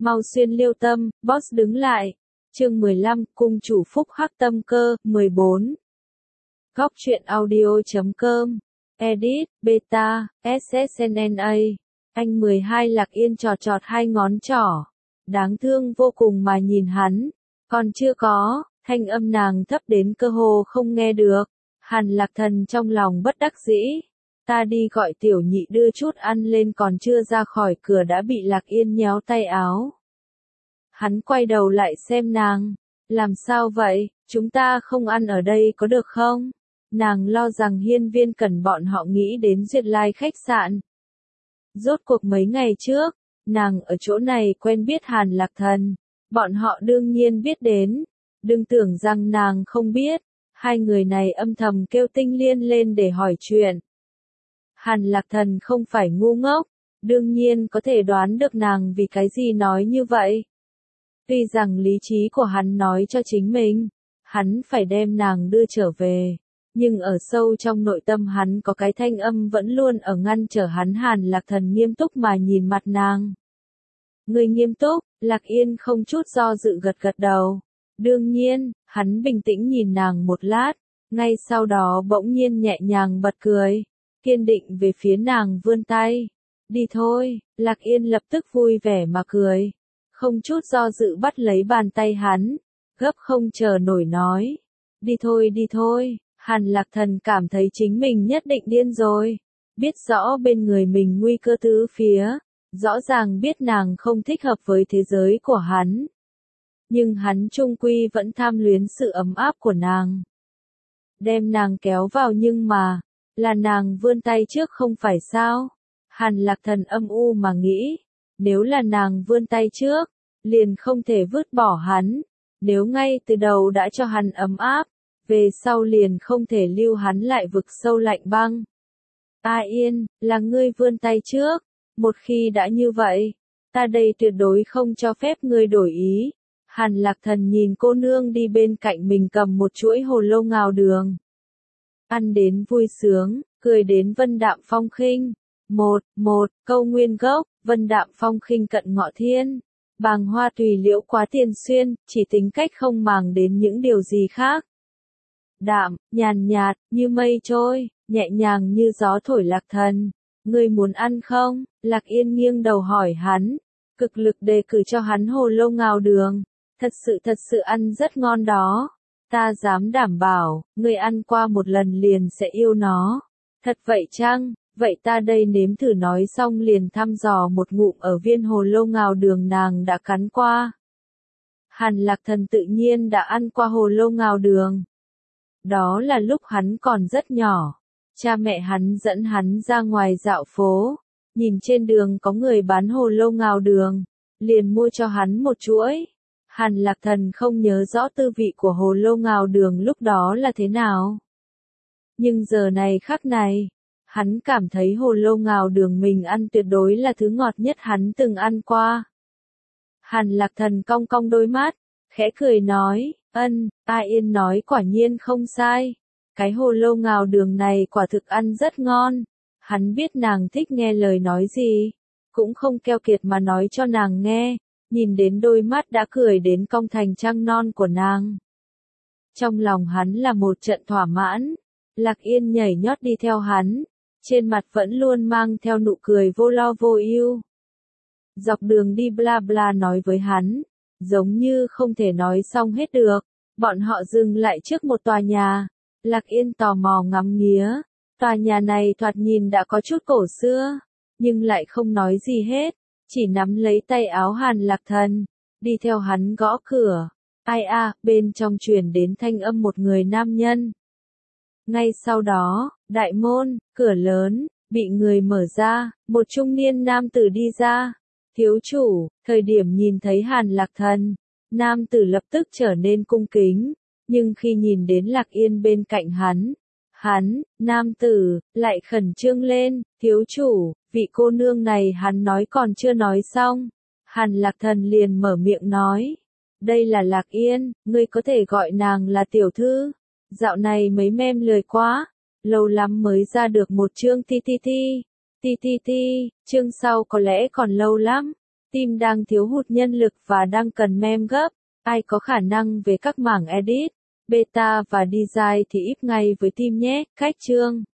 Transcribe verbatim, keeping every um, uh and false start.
Mau xuyên liêu tâm, boss đứng lại. Chương mười lăm, cung chủ phúc hắc tâm cơ, mười bốn. Góc truyện audio chấm com, edit, beta, ét ét en en a. Anh mười hai Lạc Yên trọt trọt hai ngón trỏ. Đáng thương vô cùng mà nhìn hắn. Còn chưa có, thanh âm nàng thấp đến cơ hồ không nghe được. Hàn Lạc Thần trong lòng bất đắc dĩ. Ta đi gọi tiểu nhị đưa chút ăn lên, còn chưa ra khỏi cửa đã bị Lạc Yên nhéo tay áo. Hắn quay đầu lại xem nàng. Làm sao vậy, chúng ta không ăn ở đây có được không? Nàng lo rằng Hiên Viên Cẩn bọn họ nghĩ đến Duyệt Lai khách sạn. Rốt cuộc mấy ngày trước, nàng ở chỗ này quen biết Hàn Lạc Thần. Bọn họ đương nhiên biết đến. Đừng tưởng rằng nàng không biết. Hai người này âm thầm kêu Tinh Liên lên để hỏi chuyện. Hàn Lạc Thần không phải ngu ngốc. Đương nhiên có thể đoán được nàng vì cái gì nói như vậy. Tuy rằng lý trí của hắn nói cho chính mình, hắn phải đem nàng đưa trở về. Nhưng ở sâu trong nội tâm hắn có cái thanh âm vẫn luôn ở ngăn trở hắn. Hàn Lạc Thần nghiêm túc mà nhìn mặt nàng. Người nghiêm túc, Lạc Yên không chút do dự gật gật đầu. Đương nhiên, hắn bình tĩnh nhìn nàng một lát, ngay sau đó bỗng nhiên nhẹ nhàng bật cười, kiên định về phía nàng vươn tay. Đi thôi, Lạc Yên lập tức vui vẻ mà cười, không chút do dự bắt lấy bàn tay hắn, gấp không chờ nổi nói. Đi thôi đi thôi. Hàn Lạc Thần cảm thấy chính mình nhất định điên rồi, biết rõ bên người mình nguy cơ tứ phía, rõ ràng biết nàng không thích hợp với thế giới của hắn. Nhưng hắn chung quy vẫn tham luyến sự ấm áp của nàng. Đem nàng kéo vào nhưng mà, là nàng vươn tay trước không phải sao? Hàn Lạc Thần âm u mà nghĩ, nếu là nàng vươn tay trước, liền không thể vứt bỏ hắn. Nếu ngay từ đầu đã cho hắn ấm áp, về sau liền không thể lưu hắn lại vực sâu lạnh băng. A Yên, là ngươi vươn tay trước, một khi đã như vậy, ta đây tuyệt đối không cho phép ngươi đổi ý. Hàn Lạc Thần nhìn cô nương đi bên cạnh mình cầm một chuỗi hồ lô ngào đường. Ăn đến vui sướng, cười đến vân đạm phong khinh. Một, một, câu nguyên gốc, vân đạm phong khinh cận ngọ thiên. Bàng hoa tùy liễu quá tiền xuyên, chỉ tính cách không màng đến những điều gì khác. Đạm, nhàn nhạt, như mây trôi, nhẹ nhàng như gió thổi. Lạc Thần, ngươi muốn ăn không? Lạc Yên nghiêng đầu hỏi hắn, cực lực đề cử cho hắn hồ lô ngào đường. Thật sự thật sự ăn rất ngon đó. Ta dám đảm bảo, ngươi ăn qua một lần liền sẽ yêu nó. Thật vậy chăng? Vậy ta đây nếm thử. Nói xong liền thăm dò một ngụm ở viên hồ lô ngào đường nàng đã cắn qua. Hàn Lạc Thần tự nhiên đã ăn qua hồ lô ngào đường. Đó là lúc hắn còn rất nhỏ. Cha mẹ hắn dẫn hắn ra ngoài dạo phố. Nhìn trên đường có người bán hồ lô ngào đường. Liền mua cho hắn một chuỗi. Hàn Lạc Thần không nhớ rõ tư vị của hồ lô ngào đường lúc đó là thế nào. Nhưng giờ này khắc này, hắn cảm thấy hồ lô ngào đường mình ăn tuyệt đối là thứ ngọt nhất hắn từng ăn qua. Hàn Lạc Thần cong cong đôi mắt, khẽ cười nói, ân, A Yên nói quả nhiên không sai. Cái hồ lô ngào đường này quả thực ăn rất ngon. Hắn biết nàng thích nghe lời nói gì, cũng không keo kiệt mà nói cho nàng nghe. Nhìn đến đôi mắt đã cười đến cong thành trăng non của nàng. Trong lòng hắn là một trận thỏa mãn. Lạc Yên nhảy nhót đi theo hắn. Trên mặt vẫn luôn mang theo nụ cười vô lo vô ưu. Dọc đường đi bla bla nói với hắn. Giống như không thể nói xong hết được. Bọn họ dừng lại trước một tòa nhà. Lạc Yên tò mò ngắm nghía. Tòa nhà này thoạt nhìn đã có chút cổ xưa. Nhưng lại không nói gì hết. Chỉ nắm lấy tay áo Hàn Lạc Thần, đi theo hắn gõ cửa. Ai a, bên trong truyền đến thanh âm một người nam nhân. Ngay sau đó, đại môn, cửa lớn, bị người mở ra, một trung niên nam tử đi ra. Thiếu chủ, thời điểm nhìn thấy Hàn Lạc Thần, nam tử lập tức trở nên cung kính, nhưng khi nhìn đến Lạc Yên bên cạnh hắn, hắn, nam tử, lại khẩn trương lên. Thiếu chủ, vị cô nương này hắn nói còn chưa nói xong. Hàn Lạc Thần liền mở miệng nói. Đây là Lạc Yên, ngươi có thể gọi nàng là tiểu thư. Dạo này mấy mem lười quá. Lâu lắm mới ra được một chương ti ti ti. Ti ti ti, chương sau có lẽ còn lâu lắm. Team đang thiếu hụt nhân lực và đang cần mem gấp. Ai có khả năng về các mảng edit, beta và design thì íp ngay với team nhé. Khách chương